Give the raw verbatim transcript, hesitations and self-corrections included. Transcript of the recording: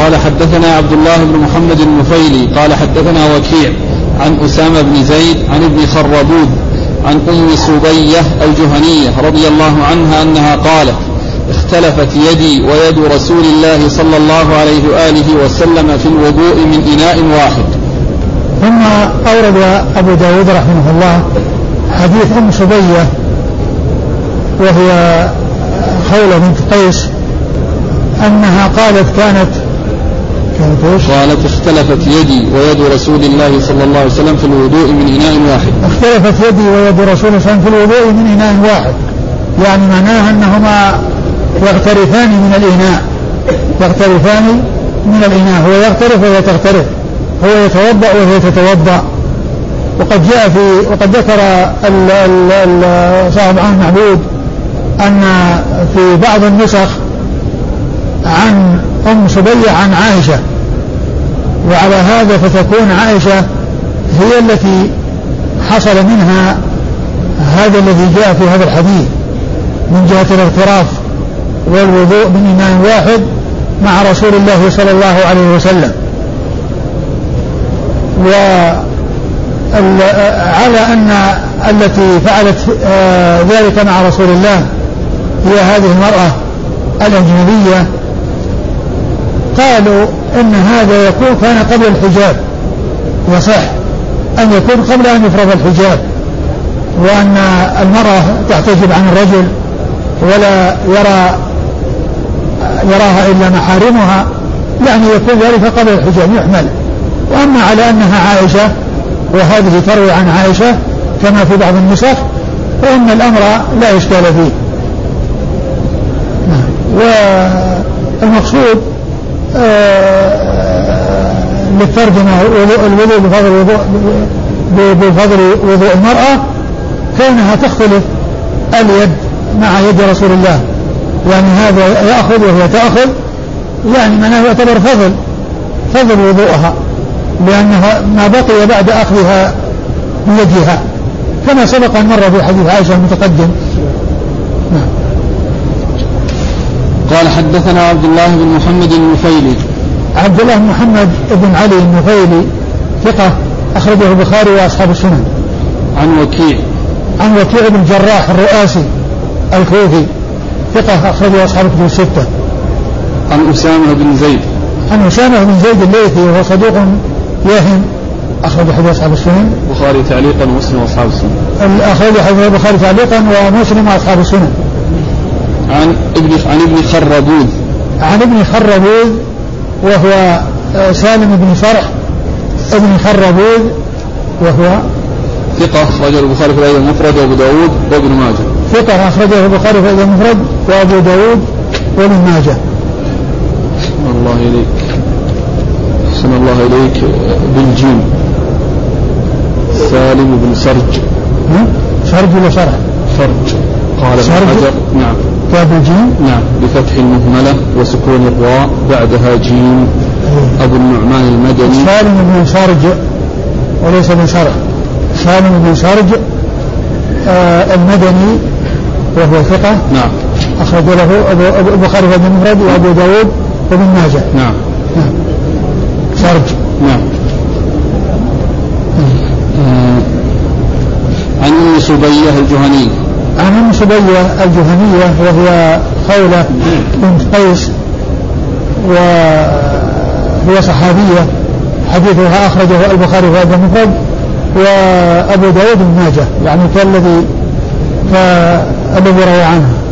قال حدثنا عبد الله بن محمد النفيلي قال حدثنا وكيع عن أسامة بن زيد عن ابن خربود عن أم سبية الجهنية رضي الله عنها أنها قالت اختلفت يدي ويد رسول الله صلى الله عليه وآله وسلم في الوضوء من إناء واحد. ثم أورد أبو داود رحمه الله حديث أم سبية وهي خولة بنت قيس أنها قالت كانت قالت اختلفت يدي ويد رسول الله صلى الله عليه وسلم في الوضوء من إناء واحد. اختلفت يدي ويد رسول الله صلى الله عليه وسلم في الوضوء من إناء واحد، يعني معناها أنهما يغترفان من الإناء، يغترفان من الإناء، هو يغترف وهي تغترف، هو يتوضأ وهي تتوضأ. وقد جاء في وقد ذكر صاحب عن معبود أن في بعض النسخ عن أم سبية عن عائشة، وعلى هذا فتكون عائشة هي التي حصل منها هذا الذي جاء في هذا الحديث من جهة الاغتراف والوضوء من إناء واحد مع رسول الله صلى الله عليه وسلم. وعلى أن التي فعلت ذلك مع رسول الله هي هذه المرأة الأجنبية، قالوا إن هذا يكون كان قبل الحجاب، يصح أن يكون قبل أن يفرض الحجاب، وأن المرأة تحتجب عن الرجل ولا يرى يراها إلا محارمها، يعني يكون ذلك قبل الحجاب يحمل. وأما على أنها عائشة وهذه تروي عن عائشة كما في بعض النسخ فإن الأمر لا إشكال فيه. والمقصود للترجمة الوضوء بفضل وضوء بفضل وضوء المرأة كونها تختلف اليد مع يد رسول الله، يعني هذا يأخذ وهي تأخذ، يعني معناه يعتبر فضل فضل وضوءها لأنها ما بقي بعد أخذها بيدها كما سبق أن مر في حديث عائشة المتقدم. نعم. قال حدثنا عبد الله بن محمد النفيلي. عبد الله بن محمد بن علي النفيلي ثقة أخرجه البخاري وأصحاب السنن. عن وكيع عن وكيع بن الجراح الرؤاسي الكوفي ثقة أخرجه أصحاب الكتب الستة. عن أسامة بن زيد عن أسامة بن زيد الليثي وهو صدوق يهم أخرج حديث أصحاب السنن البخاري تعليقا ومسلم وأصحاب السنن. أخرج حديث البخاري تعليقا ومسلم وأصحاب السنن. عن ابن عن ابن خربوذ عن ابن خربوذ وهو سالم بن فرح ابن خربوذ وهو ثقة أخرجه البخاري في الأدب المفرد وأبو داود وابن ماجه. ثقة أخرجه البخاري في الأدب المفرد وأبو داود وابن ماجه. الله إليك حسن الله إليك بالجيم سالم بن سرج. سرج ولا شرح؟ سرج. قال ابن حجر نعم كتاب جيم نعم بفتح المهملة وسكون الراء بعدها جيم. أبو النعمان المدني سالم بن سرج وليس بن شرح، سالم بن سرج آه المدني وهو ثقة نعم أخرج له البخاري في المفرد وأبو داود وابن ماجه. نعم نعم سرج. نعم. آه. عن أم سبية الجهنية عن أم سبية الجهنية وهي خولة بنت قيس وهي صحابية، حديثها أخرجه البخاري في المفرد وأبو داود بن ماجه، يعني كالذي الذي روى عنها.